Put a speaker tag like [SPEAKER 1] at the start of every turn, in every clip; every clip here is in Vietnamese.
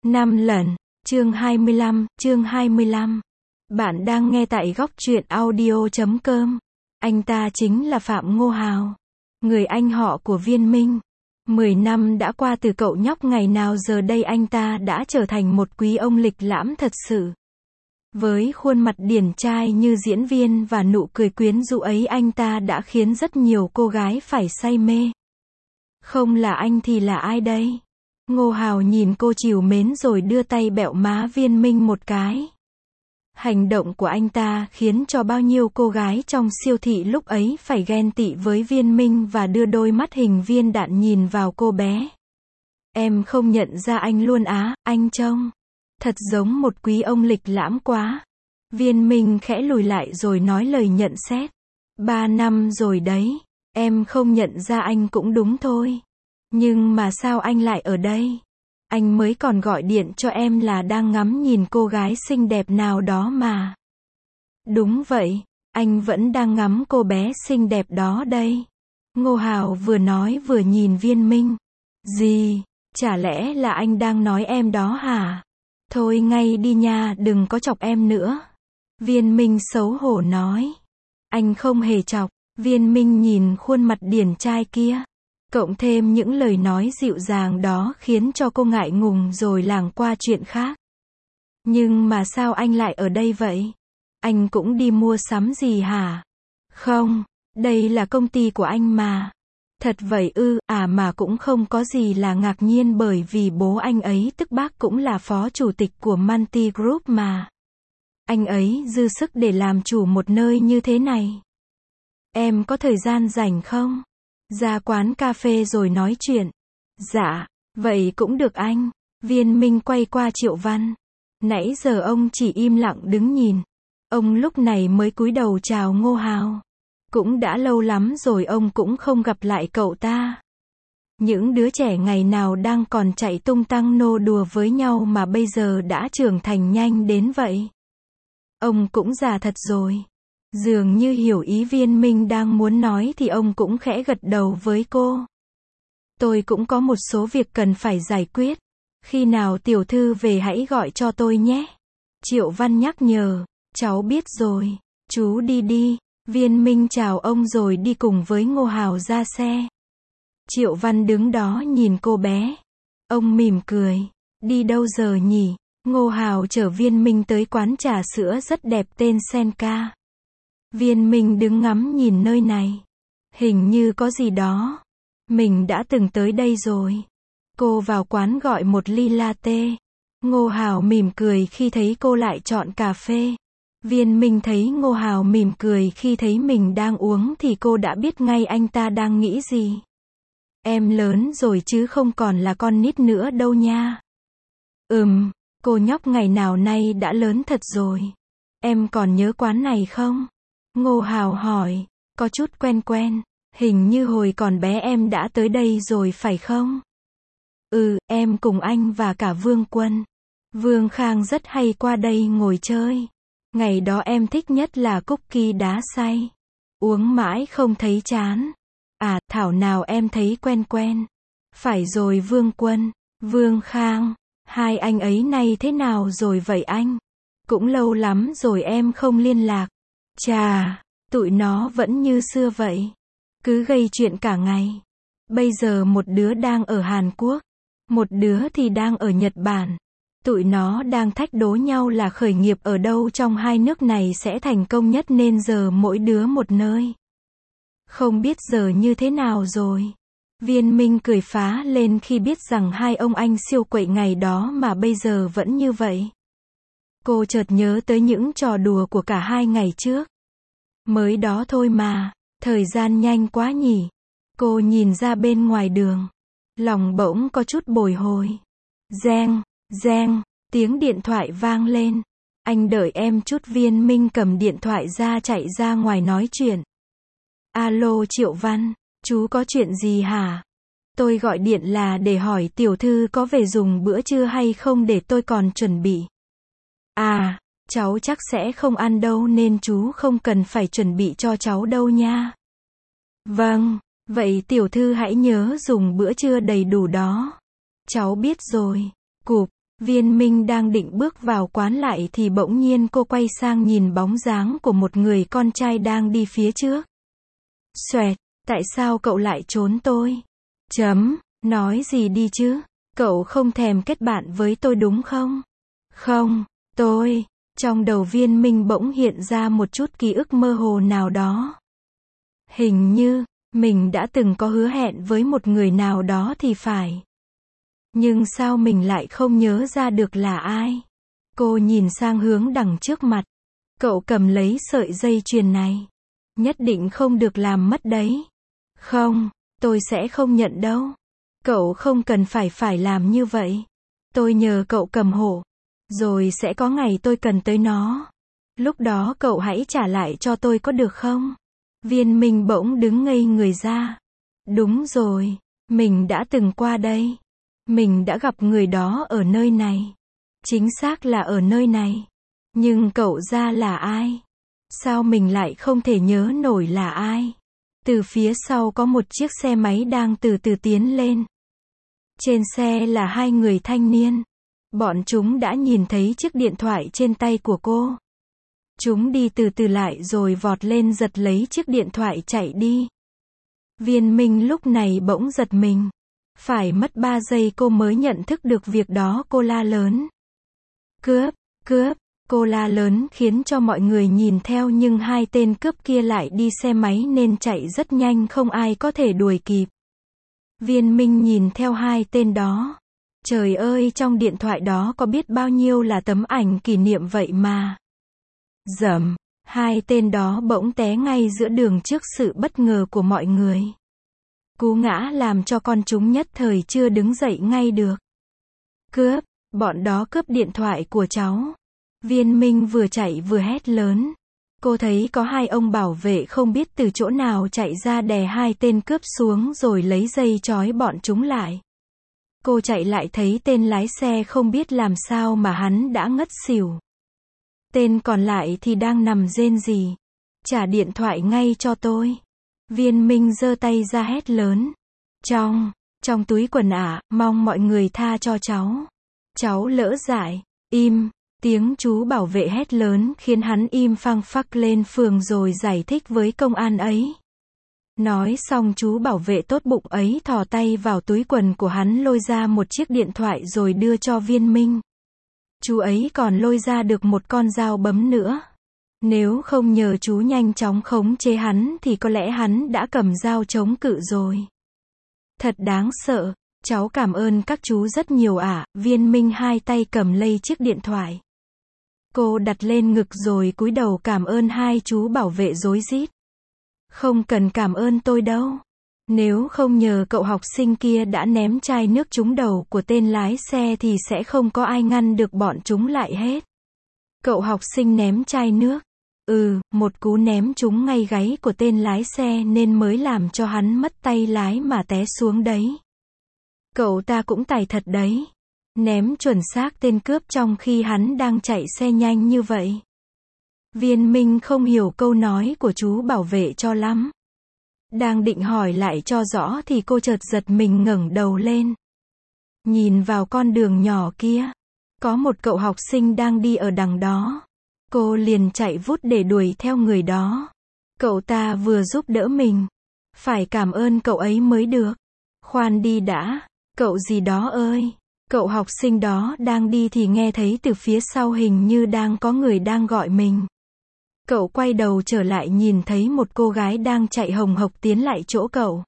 [SPEAKER 1] 5 lần. Chương 25. Bạn đang nghe tại góc truyện audio.com. Anh ta chính là Phạm Ngô Hào, người anh họ của Viên Minh. 10 năm đã qua từ cậu nhóc ngày nào giờ đây anh ta đã trở thành một quý ông lịch lãm thật sự. Với khuôn mặt điển trai như diễn viên và nụ cười quyến rũ ấy, anh ta đã khiến rất nhiều cô gái phải say mê. Không là anh thì là ai đây? Ngô Hào nhìn cô trìu mến rồi đưa tay bẹo má Viên Minh một cái. Hành động của anh ta khiến cho bao nhiêu cô gái trong siêu thị lúc ấy phải ghen tị với Viên Minh và đưa đôi mắt hình viên đạn nhìn vào cô bé. Em không nhận ra anh luôn á, anh trông thật giống một quý ông lịch lãm quá. Viên Minh khẽ lùi lại rồi nói lời nhận xét. 3 năm rồi đấy, em không nhận ra anh cũng đúng thôi. Nhưng mà sao anh lại ở đây? Anh mới còn gọi điện cho em là đang ngắm nhìn cô gái xinh đẹp nào đó mà. Đúng vậy, anh vẫn đang ngắm cô bé xinh đẹp đó đây. Ngô Hào vừa nói vừa nhìn Viên Minh. Gì? Chả lẽ là anh đang nói em đó hả? Thôi ngay đi nha, đừng có chọc em nữa. Viên Minh xấu hổ nói. Anh không hề chọc. Viên Minh nhìn khuôn mặt điển trai kia. Cộng thêm những lời nói dịu dàng đó khiến cho cô ngại ngùng rồi lảng qua chuyện khác. Nhưng mà sao anh lại ở đây vậy? Anh cũng đi mua sắm gì hả? Không, đây là công ty của anh mà. Thật vậy ư? Mà cũng không có gì là ngạc nhiên bởi vì bố anh ấy tức bác cũng là phó chủ tịch của Multi Group mà. Anh ấy dư sức để làm chủ một nơi như thế này. Em có thời gian rảnh không? Ra quán cà phê rồi nói chuyện. Dạ, vậy cũng được anh. Viên Minh quay qua Triệu Văn. Nãy giờ ông chỉ im lặng đứng nhìn. Ông lúc này mới cúi đầu chào Ngô Hào. Cũng đã lâu lắm rồi ông cũng không gặp lại cậu ta. Những đứa trẻ ngày nào đang còn chạy tung tăng nô đùa với nhau mà bây giờ đã trưởng thành nhanh đến vậy. Ông cũng già thật rồi. Dường như hiểu ý Viên Minh đang muốn nói thì ông cũng khẽ gật đầu với cô. Tôi cũng có một số việc cần phải giải quyết. Khi nào tiểu thư về hãy gọi cho tôi nhé. Triệu Văn nhắc nhở. Cháu biết rồi. Chú đi đi. Viên Minh chào ông rồi đi cùng với Ngô Hào ra xe. Triệu Văn đứng đó nhìn cô bé. Ông mỉm cười. Đi đâu giờ nhỉ? Ngô Hào chở Viên Minh tới quán trà sữa rất đẹp tên Senka. Viên Minh đứng ngắm nhìn nơi này. Hình như có gì đó. Mình đã từng tới đây rồi. Cô vào quán gọi một ly latte. Ngô Hào mỉm cười khi thấy cô lại chọn cà phê. Viên Minh thấy Ngô Hào mỉm cười khi thấy mình đang uống thì cô đã biết ngay anh ta đang nghĩ gì. Em lớn rồi chứ không còn là con nít nữa đâu nha. Cô nhóc ngày nào nay đã lớn thật rồi. Em còn nhớ quán này không? Ngô Hào hỏi. Có chút quen. Hình như hồi còn bé em đã tới đây rồi phải không? Em cùng anh và cả Vương Quân. Vương Khang rất hay qua đây ngồi chơi. Ngày đó em thích nhất là cookie đá xay. Uống mãi không thấy chán. Thảo nào em thấy quen. Phải rồi Vương Quân, Vương Khang, hai anh ấy nay thế nào rồi vậy anh? Cũng lâu lắm rồi em không liên lạc. Chà, tụi nó vẫn như xưa vậy. Cứ gây chuyện cả ngày. Bây giờ một đứa đang ở Hàn Quốc, một đứa thì đang ở Nhật Bản. Tụi nó đang thách đố nhau là khởi nghiệp ở đâu trong hai nước này sẽ thành công nhất nên giờ mỗi đứa một nơi. Không biết giờ như thế nào rồi. Viên Minh cười phá lên khi biết rằng hai ông anh siêu quậy ngày đó mà bây giờ vẫn như vậy. Cô chợt nhớ tới những trò đùa của cả hai ngày trước. Mới đó thôi mà, thời gian nhanh quá nhỉ. Cô nhìn ra bên ngoài đường. Lòng bỗng có chút bồi hồi. Reng, tiếng điện thoại vang lên. Anh đợi em chút. Viên Minh cầm điện thoại ra chạy ra ngoài nói chuyện. Alo Triệu Văn, chú có chuyện gì hả? Tôi gọi điện là để hỏi tiểu thư có về dùng bữa trưa hay không để tôi còn chuẩn bị. Cháu chắc sẽ không ăn đâu nên chú không cần phải chuẩn bị cho cháu đâu nha. Vâng, vậy tiểu thư hãy nhớ dùng bữa trưa đầy đủ đó. Cháu biết rồi. Cụp. Viên Minh đang định bước vào quán lại thì bỗng nhiên cô quay sang nhìn bóng dáng của một người con trai đang đi phía trước. Xoẹt, tại sao cậu lại trốn tôi? Nói gì đi chứ? Cậu không thèm kết bạn với tôi đúng không? Không, trong đầu Viên Minh bỗng hiện ra một chút ký ức mơ hồ nào đó. Hình như, mình đã từng có hứa hẹn với một người nào đó thì phải. Nhưng sao mình lại không nhớ ra được là ai? Cô nhìn sang hướng đằng trước mặt. Cậu cầm lấy sợi dây chuyền này. Nhất định không được làm mất đấy. Không, tôi sẽ không nhận đâu. Cậu không cần phải làm như vậy. Tôi nhờ cậu cầm hộ. Rồi sẽ có ngày tôi cần tới nó. Lúc đó cậu hãy trả lại cho tôi có được không? Viên Minh bỗng đứng ngây người ra. Đúng rồi, mình đã từng qua đây. Mình đã gặp người đó ở nơi này. Chính xác là ở nơi này. Nhưng cậu ra là ai? Sao mình lại không thể nhớ nổi là ai? Từ phía sau có một chiếc xe máy đang từ từ tiến lên. Trên xe là hai người thanh niên. Bọn chúng đã nhìn thấy chiếc điện thoại trên tay của cô. Chúng đi từ từ lại rồi vọt lên giật lấy chiếc điện thoại chạy đi. Viên Minh lúc này bỗng giật mình. Phải mất 3 giây cô mới nhận thức được việc đó. Cô la lớn. Cướp, cô la lớn khiến cho mọi người nhìn theo nhưng hai tên cướp kia lại đi xe máy nên chạy rất nhanh không ai có thể đuổi kịp. Viên Minh nhìn theo hai tên đó. Trời ơi, trong điện thoại đó có biết bao nhiêu là tấm ảnh kỷ niệm vậy mà. Hai tên đó bỗng té ngay giữa đường trước sự bất ngờ của mọi người. Cú ngã làm cho con chúng nhất thời chưa đứng dậy ngay được. Cướp, bọn đó cướp điện thoại của cháu. Viên Minh vừa chạy vừa hét lớn. Cô thấy có hai ông bảo vệ không biết từ chỗ nào chạy ra đè hai tên cướp xuống rồi lấy dây trói bọn chúng lại. Cô chạy lại thấy tên lái xe không biết làm sao mà hắn đã ngất xỉu. Tên còn lại thì đang nằm rên rỉ. Trả điện thoại ngay cho tôi. Viên Minh giơ tay ra hét lớn. Trong túi quần mong mọi người tha cho cháu. Cháu lỡ dại. Im. Tiếng chú bảo vệ hét lớn khiến hắn im phăng phắc lên phường rồi giải thích với công an ấy. Nói xong chú bảo vệ tốt bụng ấy thò tay vào túi quần của hắn lôi ra một chiếc điện thoại rồi đưa cho Viên Minh. Chú ấy còn lôi ra được một con dao bấm nữa. Nếu không nhờ chú nhanh chóng khống chế hắn thì có lẽ hắn đã cầm dao chống cự rồi. Thật đáng sợ. Cháu cảm ơn các chú rất nhiều ạ. Viên Minh hai tay cầm lấy chiếc điện thoại. Cô đặt lên ngực rồi cúi đầu cảm ơn hai chú bảo vệ rối rít. Không cần cảm ơn tôi đâu. Nếu không nhờ cậu học sinh kia đã ném chai nước trúng đầu của tên lái xe thì sẽ không có ai ngăn được bọn chúng lại hết. Cậu học sinh ném chai nước. Một cú ném trúng ngay gáy của tên lái xe nên mới làm cho hắn mất tay lái mà té xuống đấy. Cậu ta cũng tài thật đấy. Ném chuẩn xác tên cướp trong khi hắn đang chạy xe nhanh như vậy. Viên Minh không hiểu câu nói của chú bảo vệ cho lắm. Đang định hỏi lại cho rõ thì cô chợt giật mình ngẩng đầu lên. Nhìn vào con đường nhỏ kia. Có một cậu học sinh đang đi ở đằng đó. Cô liền chạy vút để đuổi theo người đó. Cậu ta vừa giúp đỡ mình. Phải cảm ơn cậu ấy mới được. Khoan đi đã. Cậu gì đó ơi. Cậu học sinh đó đang đi thì nghe thấy từ phía sau hình như đang có người đang gọi mình. Cậu quay đầu trở lại nhìn thấy một cô gái đang chạy hồng hộc tiến lại chỗ cậu.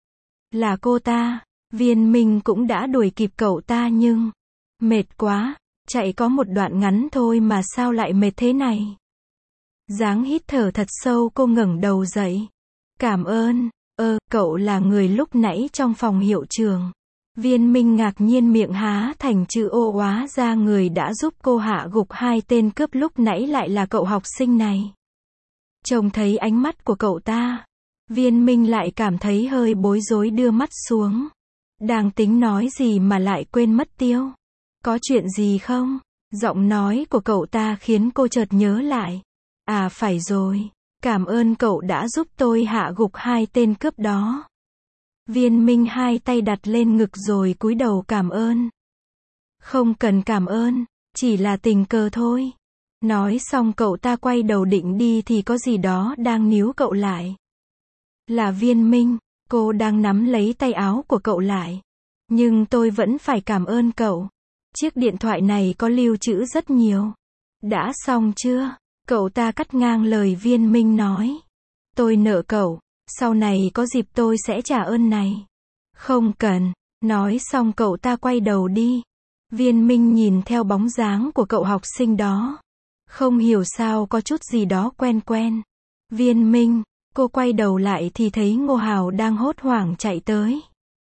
[SPEAKER 1] Là cô ta. Viên Minh cũng đã đuổi kịp cậu ta nhưng mệt quá. Chạy có một đoạn ngắn thôi mà sao lại mệt thế này. Dáng hít thở thật sâu cô ngẩng đầu dậy. Cảm ơn. Cậu là người lúc nãy trong phòng hiệu trường. Viên Minh ngạc nhiên miệng há thành chữ O, hóa ra người đã giúp cô hạ gục hai tên cướp lúc nãy lại là cậu học sinh này. Trông thấy ánh mắt của cậu ta, Viên Minh lại cảm thấy hơi bối rối đưa mắt xuống. Đang tính nói gì mà lại quên mất tiêu. Có chuyện gì không? Giọng nói của cậu ta khiến cô chợt nhớ lại. À phải rồi, cảm ơn cậu đã giúp tôi hạ gục hai tên cướp đó. Viên Minh hai tay đặt lên ngực rồi cúi đầu cảm ơn. Không cần cảm ơn, chỉ là tình cờ thôi. Nói xong cậu ta quay đầu định đi thì có gì đó đang níu cậu lại. Là Viên Minh, cô đang nắm lấy tay áo của cậu lại. Nhưng tôi vẫn phải cảm ơn cậu. Chiếc điện thoại này có lưu trữ rất nhiều. Đã xong chưa? Cậu ta cắt ngang lời Viên Minh nói. Tôi nợ cậu, sau này có dịp tôi sẽ trả ơn này. Không cần. Nói xong cậu ta quay đầu đi. Viên Minh nhìn theo bóng dáng của cậu học sinh đó. Không hiểu sao có chút gì đó quen quen. Viên Minh, cô quay đầu lại thì thấy Ngô Hào đang hốt hoảng chạy tới.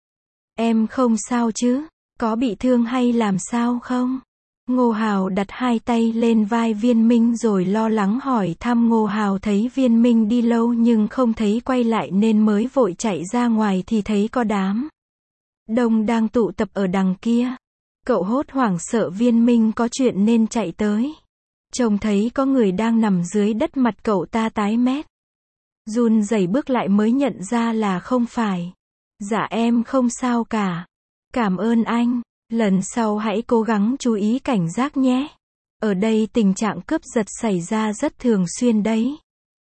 [SPEAKER 1] Em không sao chứ? Có bị thương hay làm sao không? Ngô Hào đặt hai tay lên vai Viên Minh rồi lo lắng hỏi thăm. Ngô Hào thấy Viên Minh đi lâu nhưng không thấy quay lại nên mới vội chạy ra ngoài thì thấy có đám đông đang tụ tập ở đằng kia. Cậu hốt hoảng sợ Viên Minh có chuyện nên chạy tới. Trông thấy có người đang nằm dưới đất, mặt cậu ta tái mét. Run rẩy bước lại mới nhận ra là không phải. Dạ em không sao cả. Cảm ơn anh. Lần sau hãy cố gắng chú ý cảnh giác nhé. Ở đây tình trạng cướp giật xảy ra rất thường xuyên đấy.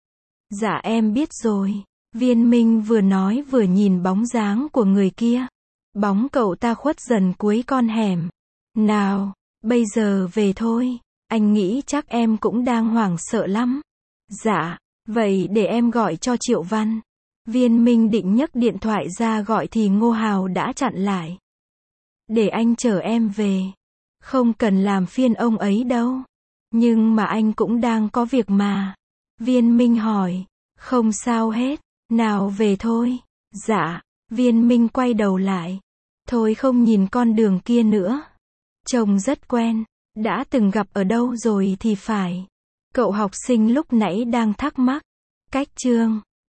[SPEAKER 1] Dạ em biết rồi. Viên Minh vừa nói vừa nhìn bóng dáng của người kia. Bóng cậu ta khuất dần cuối con hẻm. Nào, bây giờ về thôi. Anh nghĩ chắc em cũng đang hoảng sợ lắm. Dạ, vậy để em gọi cho Triệu Văn. Viên Minh định nhấc điện thoại ra gọi thì Ngô Hào đã chặn lại. Để anh chở em về. Không cần làm phiền ông ấy đâu. Nhưng mà anh cũng đang có việc mà. Viên Minh hỏi. Không sao hết. Nào về thôi. Dạ. Viên Minh quay đầu lại. Thôi không nhìn con đường kia nữa. Trông rất quen. Đã từng gặp ở đâu rồi thì phải. Cậu học sinh lúc nãy đang thắc mắc. Cách chương